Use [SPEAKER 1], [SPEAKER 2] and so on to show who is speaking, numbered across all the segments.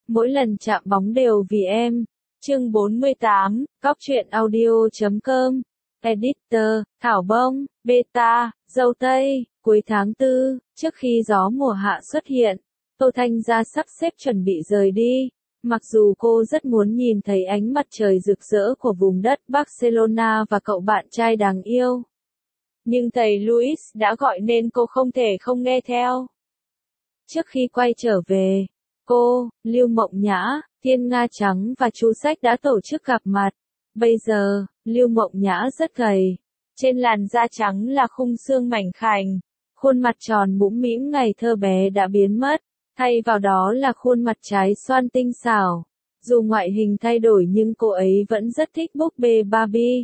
[SPEAKER 1] mỗi lần chạm bóng đều vì em. Chương 48, Cóc truyện audio.com. Editor, Thảo Bông, Beta, Dâu Tây. Cuối tháng 4, trước khi gió mùa hạ xuất hiện, Tô Thanh Gia sắp xếp chuẩn bị rời đi. Mặc dù cô rất muốn nhìn thấy ánh mặt trời rực rỡ của vùng đất Barcelona và cậu bạn trai đáng yêu, nhưng thầy Luis đã gọi nên cô không thể không nghe theo. Trước khi quay trở về, cô, Lưu Mộng Nhã, Thiên Nga Trắng và Chu Sách đã tổ chức gặp mặt. Bây giờ, Lưu Mộng Nhã rất gầy. Trên làn da trắng là khung xương mảnh khảnh. Khuôn mặt tròn mũm mĩm ngày thơ bé đã biến mất. Thay vào đó là khuôn mặt trái xoan tinh xảo. Dù ngoại hình thay đổi nhưng cô ấy vẫn rất thích búp bê Barbie.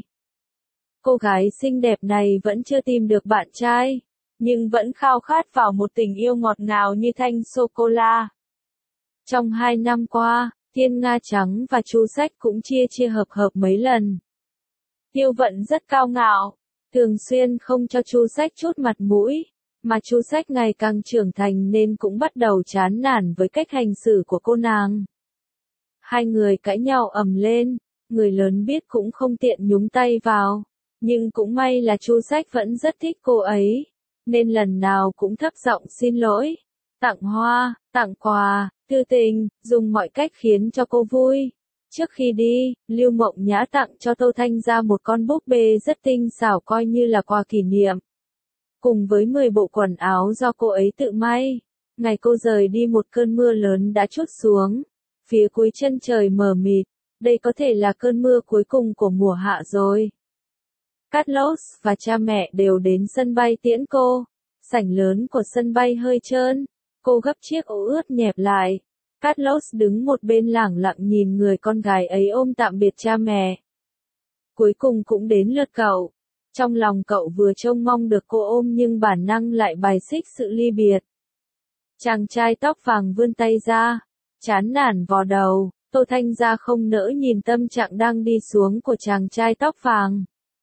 [SPEAKER 1] Cô gái xinh đẹp này vẫn chưa tìm được bạn trai, nhưng vẫn khao khát vào một tình yêu ngọt ngào như thanh sô-cô-la. Trong 2 năm qua, Thiên Nga Trắng và Chu Sách cũng chia hợp mấy lần. Tiêu Vận rất cao ngạo, thường xuyên không cho Chu Sách chút mặt mũi, mà Chu Sách ngày càng trưởng thành nên cũng bắt đầu chán nản với cách hành xử của cô nàng. Hai người cãi nhau ầm lên, người lớn biết cũng không tiện nhúng tay vào, nhưng cũng may là Chu Sách vẫn rất thích cô ấy, nên lần nào cũng thấp giọng xin lỗi, tặng hoa, tặng quà, thư tình, dùng mọi cách khiến cho cô vui. Trước khi đi, Lưu Mộng Nhã tặng cho Tô Thanh Gia một con búp bê rất tinh xảo coi như là quà kỷ niệm, cùng với 10 bộ quần áo do cô ấy tự may. Ngày cô rời đi một cơn mưa lớn đã trút xuống, phía cuối chân trời mờ mịt, đây có thể là cơn mưa cuối cùng của mùa hạ rồi. Carlos và cha mẹ đều đến sân bay tiễn cô. Sảnh lớn của sân bay hơi trơn, cô gấp chiếc áo ướt nhẹp lại. Carlos đứng một bên lẳng lặng nhìn người con gái ấy ôm tạm biệt cha mẹ. Cuối cùng cũng đến lượt cậu. Trong lòng cậu vừa trông mong được cô ôm nhưng bản năng lại bài xích sự ly biệt. Chàng trai tóc vàng vươn tay ra, chán nản vò đầu. Tô Thanh Gia không nỡ nhìn tâm trạng đang đi xuống của chàng trai tóc vàng.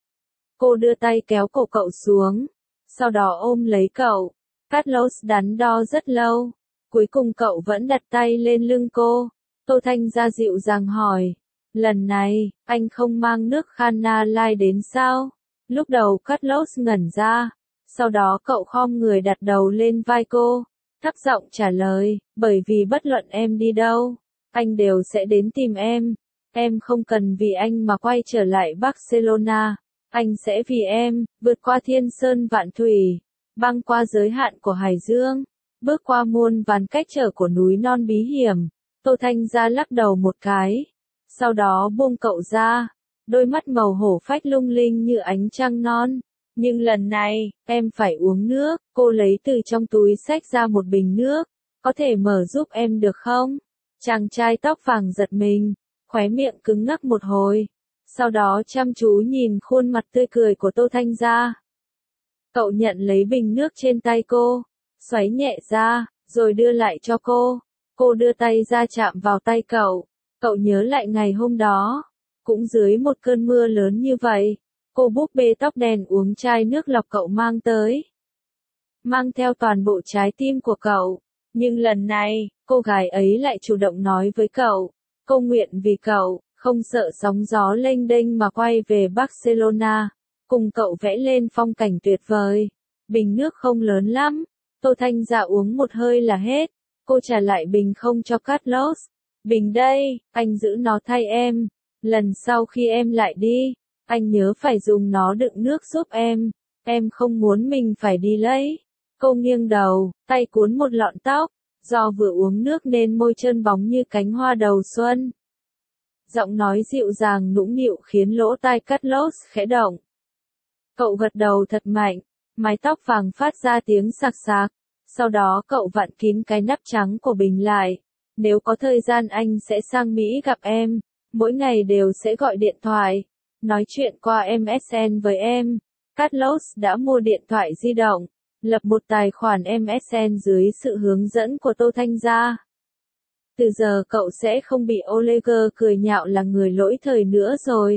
[SPEAKER 1] Cô đưa tay kéo cổ cậu xuống, sau đó ôm lấy cậu. Carlos đắn đo rất lâu, cuối cùng cậu vẫn đặt tay lên lưng cô. Tô Thanh Gia dịu dàng hỏi, lần này, anh không mang nước Khana Lai đến sao? Lúc đầu Carlos ngẩn ra, sau đó cậu khom người đặt đầu lên vai cô, thấp giọng trả lời, bởi vì bất luận em đi đâu, anh đều sẽ đến tìm em. Em không cần vì anh mà quay trở lại Barcelona. Anh sẽ vì em, vượt qua thiên sơn vạn thủy, băng qua giới hạn của hải dương, bước qua muôn vàn cách trở của núi non bí hiểm. Tô Thanh Gia lắc đầu một cái, sau đó buông cậu ra, đôi mắt màu hổ phách lung linh như ánh trăng non. Nhưng lần này, em phải uống nước. Cô lấy từ trong túi xách ra một bình nước, có thể mở giúp em được không? Chàng trai tóc vàng giật mình, khóe miệng cứng ngắc một hồi. Sau đó chăm chú nhìn khuôn mặt tươi cười của Tô Thanh Gia. Cậu nhận lấy bình nước trên tay cô, xoáy nhẹ ra, rồi đưa lại cho cô. Cô đưa tay ra chạm vào tay cậu. Cậu nhớ lại ngày hôm đó, cũng dưới một cơn mưa lớn như vậy, cô búp bê tóc đen uống chai nước lọc cậu mang tới. Mang theo toàn bộ trái tim của cậu. Nhưng lần này, cô gái ấy lại chủ động nói với cậu, cô nguyện vì cậu, không sợ sóng gió lênh đênh mà quay về Barcelona, cùng cậu vẽ lên phong cảnh tuyệt vời. Bình nước không lớn lắm, Tô Thanh Dạ uống một hơi là hết. Cô trả lại bình không cho Carlos. Bình đây, anh giữ nó thay em. Lần sau khi em lại đi, anh nhớ phải dùng nó đựng nước giúp em không muốn mình phải đi lấy. Cô nghiêng đầu, tay cuốn một lọn tóc, do vừa uống nước nên môi trơn bóng như cánh hoa đầu xuân. Giọng nói dịu dàng nũng nịu khiến lỗ tai Carlos khẽ động. Cậu gật đầu thật mạnh, mái tóc vàng phát ra tiếng sạc sạc. Sau đó cậu vặn kín cái nắp trắng của bình lại. Nếu có thời gian anh sẽ sang Mỹ gặp em, mỗi ngày đều sẽ gọi điện thoại, nói chuyện qua MSN với em. Carlos đã mua điện thoại di động, lập một tài khoản MSN dưới sự hướng dẫn của Tô Thanh Gia. Từ giờ cậu sẽ không bị Oliver cười nhạo là người lỗi thời nữa rồi.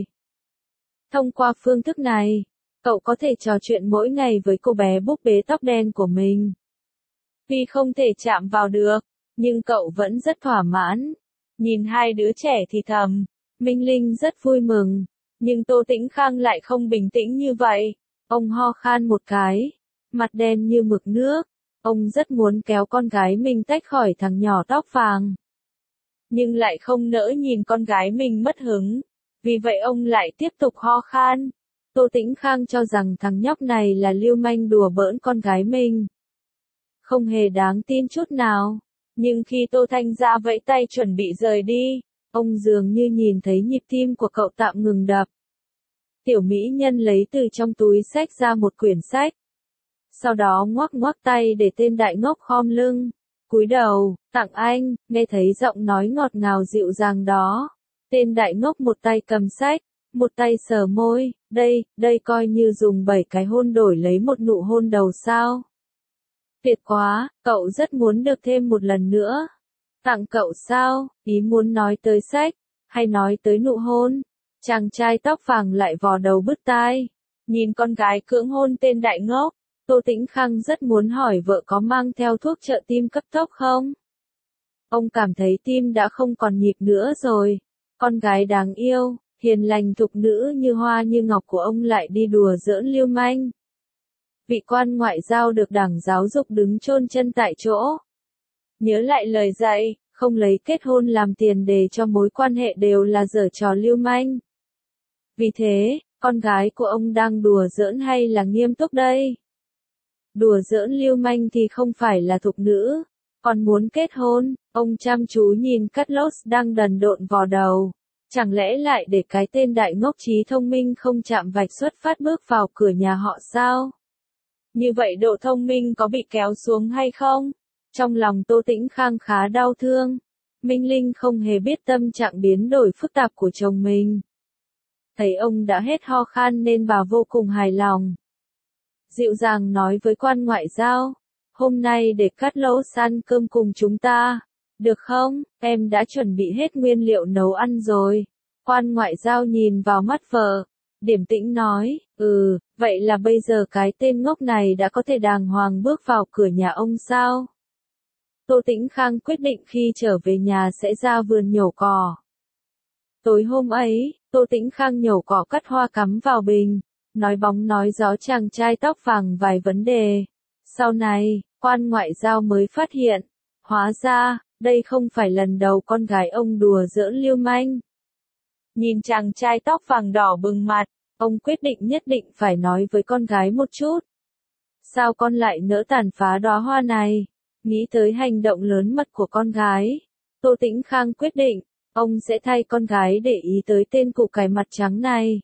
[SPEAKER 1] Thông qua phương thức này, cậu có thể trò chuyện mỗi ngày với cô bé búp bê tóc đen của mình. Vì không thể chạm vào được, nhưng cậu vẫn rất thỏa mãn. Nhìn hai đứa trẻ thì thầm, Minh Linh rất vui mừng, nhưng Tô Tĩnh Khang lại không bình tĩnh như vậy. Ông ho khan một cái, mặt đen như mực nước, ông rất muốn kéo con gái mình tách khỏi thằng nhỏ tóc vàng. Nhưng lại không nỡ nhìn con gái mình mất hứng, vì vậy ông lại tiếp tục ho khan. Tô Tĩnh Khang cho rằng thằng nhóc này là lưu manh đùa bỡn con gái mình. Không hề đáng tin chút nào. Nhưng khi Tô Thanh Gia vẫy tay chuẩn bị rời đi, ông dường như nhìn thấy nhịp tim của cậu tạm ngừng đập. Tiểu mỹ nhân lấy từ trong túi xách ra một quyển sách. Sau đó ngoắc ngoắc tay để tên đại ngốc khom lưng, cúi đầu, tặng anh, nghe thấy giọng nói ngọt ngào dịu dàng đó. Tên đại ngốc một tay cầm sách, một tay sờ môi, đây coi như dùng 7 cái hôn đổi lấy một nụ hôn đầu sao. Tuyệt quá, cậu rất muốn được thêm một lần nữa. Tặng cậu sao, ý muốn nói tới sách, hay nói tới nụ hôn? Chàng trai tóc vàng lại vò đầu bứt tai. Nhìn con gái cưỡng hôn tên đại ngốc, Tô Tĩnh Khang rất muốn hỏi vợ có mang theo thuốc trợ tim cấp tốc không? Ông cảm thấy tim đã không còn nhịp nữa rồi. Con gái đáng yêu, hiền lành thục nữ như hoa như ngọc của ông lại đi đùa giỡn lưu manh. Vị quan ngoại giao được Đảng Giáo dục đứng chôn chân tại chỗ. Nhớ lại lời dạy, không lấy kết hôn làm tiền đề cho mối quan hệ đều là giở trò lưu manh. Vì thế, con gái của ông đang đùa giỡn hay là nghiêm túc đây? Đùa giỡn lưu manh thì không phải là thục nữ, còn muốn kết hôn. Ông chăm chú nhìn Carlos đang đần độn vò đầu. Chẳng lẽ lại để cái tên đại ngốc trí thông minh không chạm vạch xuất phát bước vào cửa nhà họ sao? Như vậy độ thông minh có bị kéo xuống hay không? Trong lòng Tô Tĩnh Khang khá đau thương. Minh Linh không hề biết tâm trạng biến đổi phức tạp của chồng mình. Thấy ông đã hết ho khan nên bà vô cùng hài lòng. Dịu dàng nói với quan ngoại giao, hôm nay để Carlos ăn cơm cùng chúng ta, được không? Em đã chuẩn bị hết nguyên liệu nấu ăn rồi. Quan ngoại giao nhìn vào mắt vợ, điềm tĩnh nói, vậy là bây giờ cái tên ngốc này đã có thể đàng hoàng bước vào cửa nhà ông sao? Tô Tĩnh Khang quyết định khi trở về nhà sẽ ra vườn nhổ cỏ. Tối hôm ấy, Tô Tĩnh Khang nhổ cỏ cắt hoa cắm vào bình, nói bóng nói gió chàng trai tóc vàng vài vấn đề. Sau này, quan ngoại giao mới phát hiện, hóa ra, đây không phải lần đầu con gái ông đùa giỡn lưu manh. Nhìn chàng trai tóc vàng đỏ bừng mặt, ông quyết định nhất định phải nói với con gái một chút. Sao con lại nỡ tàn phá đóa hoa này? Nghĩ tới hành động lớn mật của con gái, Tô Tĩnh Khang quyết định, ông sẽ thay con gái để ý tới tên củ cải mặt trắng này.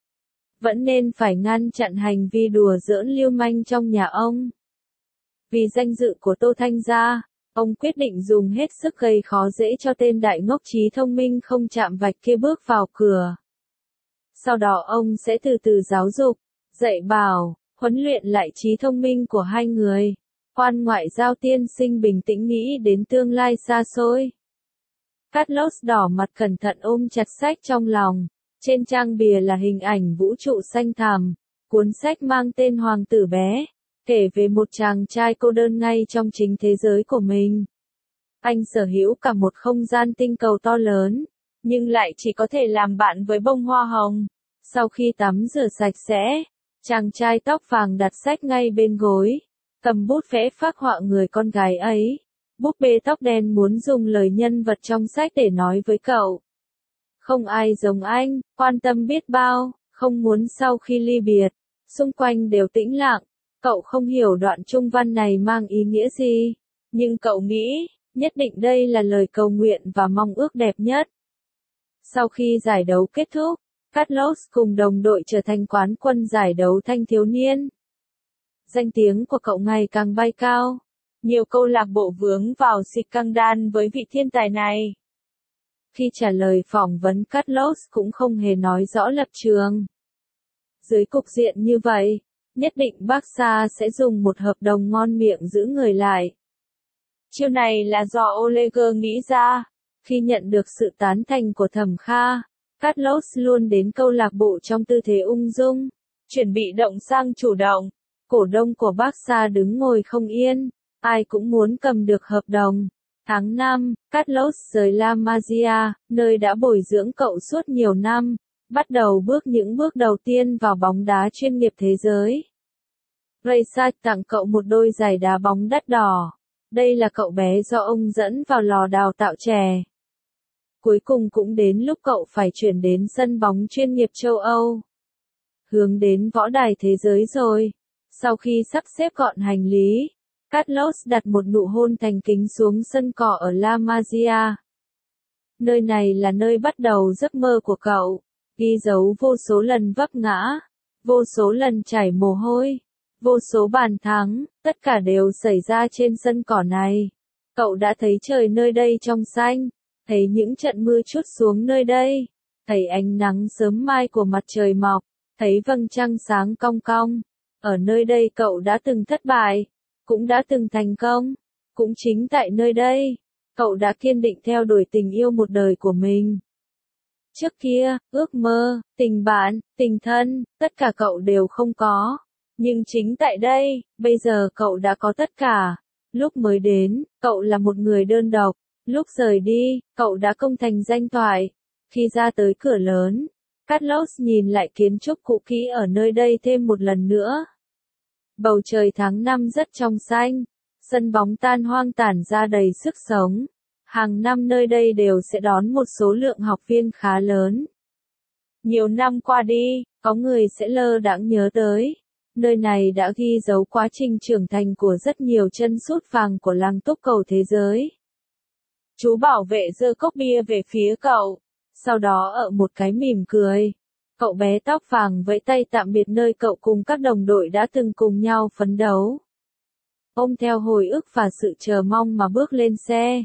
[SPEAKER 1] Vẫn nên phải ngăn chặn hành vi đùa giỡn lưu manh trong nhà ông. Vì danh dự của Tô Thanh Gia, ông quyết định dùng hết sức gây khó dễ cho tên đại ngốc trí thông minh không chạm vạch kia bước vào cửa. Sau đó ông sẽ từ từ giáo dục, dạy bảo, huấn luyện lại trí thông minh của hai người. Quan ngoại giao tiên sinh bình tĩnh nghĩ đến tương lai xa xôi. Carlos đỏ mặt cẩn thận ôm chặt sách trong lòng. Trên trang bìa là hình ảnh vũ trụ xanh thẳm. Cuốn sách mang tên Hoàng tử bé, kể về một chàng trai cô đơn ngay trong chính thế giới của mình. Anh sở hữu cả một không gian tinh cầu to lớn, nhưng lại chỉ có thể làm bạn với bông hoa hồng. Sau khi tắm rửa sạch sẽ, chàng trai tóc vàng đặt sách ngay bên gối, cầm bút vẽ phác họa người con gái ấy. Búp bê tóc đen muốn dùng lời nhân vật trong sách để nói với cậu. Không ai giống anh, quan tâm biết bao, không muốn sau khi ly biệt, xung quanh đều tĩnh lặng. Cậu không hiểu đoạn trung văn này mang ý nghĩa gì, nhưng cậu nghĩ, nhất định đây là lời cầu nguyện và mong ước đẹp nhất. Sau khi giải đấu kết thúc, Carlos cùng đồng đội trở thành quán quân giải đấu thanh thiếu niên. Danh tiếng của cậu ngày càng bay cao. Nhiều câu lạc bộ vướng vào scandal với vị thiên tài này. Khi trả lời phỏng vấn Carlos cũng không hề nói rõ lập trường. Dưới cục diện như vậy, nhất định Barca sẽ dùng một hợp đồng ngon miệng giữ người lại. Chiêu này là do Oleger nghĩ ra. Khi nhận được sự tán thành của Thẩm Kha, Carlos luôn đến câu lạc bộ trong tư thế ung dung, chuyển bị động sang chủ động. Cổ đông của Barca đứng ngồi không yên, ai cũng muốn cầm được hợp đồng. Tháng 5, Carlos rời La Masia, nơi đã bồi dưỡng cậu suốt nhiều năm, bắt đầu bước những bước đầu tiên vào bóng đá chuyên nghiệp thế giới. Raysat tặng cậu một đôi giày đá bóng đắt đỏ. Đây là cậu bé do ông dẫn vào lò đào tạo trẻ. Cuối cùng cũng đến lúc cậu phải chuyển đến sân bóng chuyên nghiệp châu Âu. Hướng đến võ đài thế giới rồi. Sau khi sắp xếp gọn hành lý, Carlos đặt một nụ hôn thành kính xuống sân cỏ ở La Masia. Nơi này là nơi bắt đầu giấc mơ của cậu, ghi dấu vô số lần vấp ngã, vô số lần chảy mồ hôi, vô số bàn thắng, tất cả đều xảy ra trên sân cỏ này. Cậu đã thấy trời nơi đây trong xanh, thấy những trận mưa trút xuống nơi đây, thấy ánh nắng sớm mai của mặt trời mọc, thấy vầng trăng sáng cong cong. Ở nơi đây cậu đã từng thất bại, cũng đã từng thành công, cũng chính tại nơi đây, cậu đã kiên định theo đuổi tình yêu một đời của mình. Trước kia, ước mơ, tình bạn, tình thân, tất cả cậu đều không có. Nhưng chính tại đây, bây giờ cậu đã có tất cả. Lúc mới đến, cậu là một người đơn độc. Lúc rời đi, cậu đã công thành danh toại. Khi ra tới cửa lớn, Carlos nhìn lại kiến trúc cũ kỹ ở nơi đây thêm một lần nữa. Bầu trời tháng 5 rất trong xanh, sân bóng tan hoang tản ra đầy sức sống. Hàng năm nơi đây đều sẽ đón một số lượng học viên khá lớn. Nhiều năm qua đi, có người sẽ lơ đãng nhớ tới. Nơi này đã ghi dấu quá trình trưởng thành của rất nhiều chân sút vàng của làng túc cầu thế giới. Chú bảo vệ giơ cốc bia về phía cậu, sau đó ở một cái mỉm cười. Cậu bé tóc vàng vẫy tay tạm biệt nơi cậu cùng các đồng đội đã từng cùng nhau phấn đấu. Ôm theo hồi ức và sự chờ mong mà bước lên xe.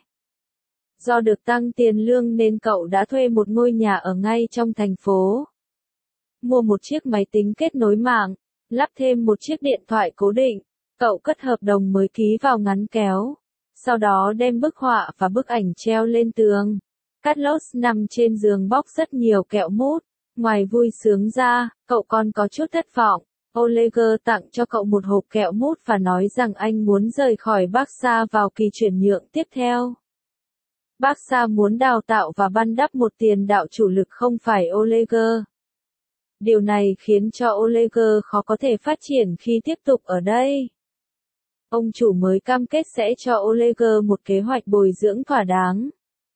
[SPEAKER 1] Do được tăng tiền lương nên cậu đã thuê một ngôi nhà ở ngay trong thành phố. Mua một chiếc máy tính kết nối mạng, lắp thêm một chiếc điện thoại cố định. Cậu cất hợp đồng mới ký vào ngắn kéo. Sau đó đem bức họa và bức ảnh treo lên tường. Carlos nằm trên giường bóc rất nhiều kẹo mút. Ngoài vui sướng ra, cậu còn có chút thất vọng. Oleger tặng cho cậu một hộp kẹo mút và nói rằng anh muốn rời khỏi Barca vào kỳ chuyển nhượng tiếp theo. Barca muốn đào tạo và ban đắp một tiền đạo chủ lực không phải Oleger. Điều này khiến cho Oleger khó có thể phát triển khi tiếp tục ở đây. Ông chủ mới cam kết sẽ cho Oleger một kế hoạch bồi dưỡng thỏa đáng.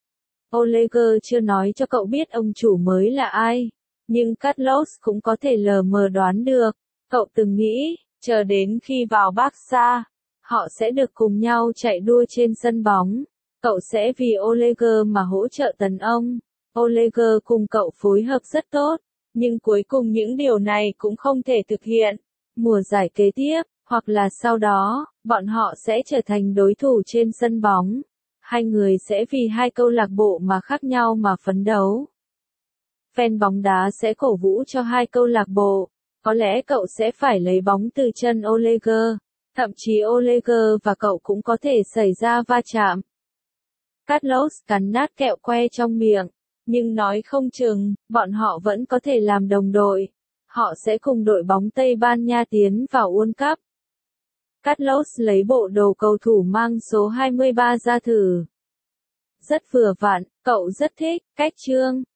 [SPEAKER 1] Oleger chưa nói cho cậu biết ông chủ mới là ai, nhưng Carlos cũng có thể lờ mờ đoán được. Cậu từng nghĩ, chờ đến khi vào Barca, họ sẽ được cùng nhau chạy đua trên sân bóng. Cậu sẽ vì Oleger mà hỗ trợ tấn ông. Oleger cùng cậu phối hợp rất tốt, nhưng cuối cùng những điều này cũng không thể thực hiện. Mùa giải kế tiếp, hoặc là sau đó, bọn họ sẽ trở thành đối thủ trên sân bóng. Hai người sẽ vì hai câu lạc bộ mà khác nhau mà phấn đấu. Fan bóng đá sẽ cổ vũ cho hai câu lạc bộ. Có lẽ cậu sẽ phải lấy bóng từ chân Oleger. Thậm chí Oleger và cậu cũng có thể xảy ra va chạm. Carlos cắn nát kẹo que trong miệng. Nhưng nói không chừng, bọn họ vẫn có thể làm đồng đội. Họ sẽ cùng đội bóng Tây Ban Nha tiến vào World Cup. Carlos lấy bộ đồ cầu thủ mang số 23 ra thử. Rất vừa vặn, cậu rất thích, cách chương.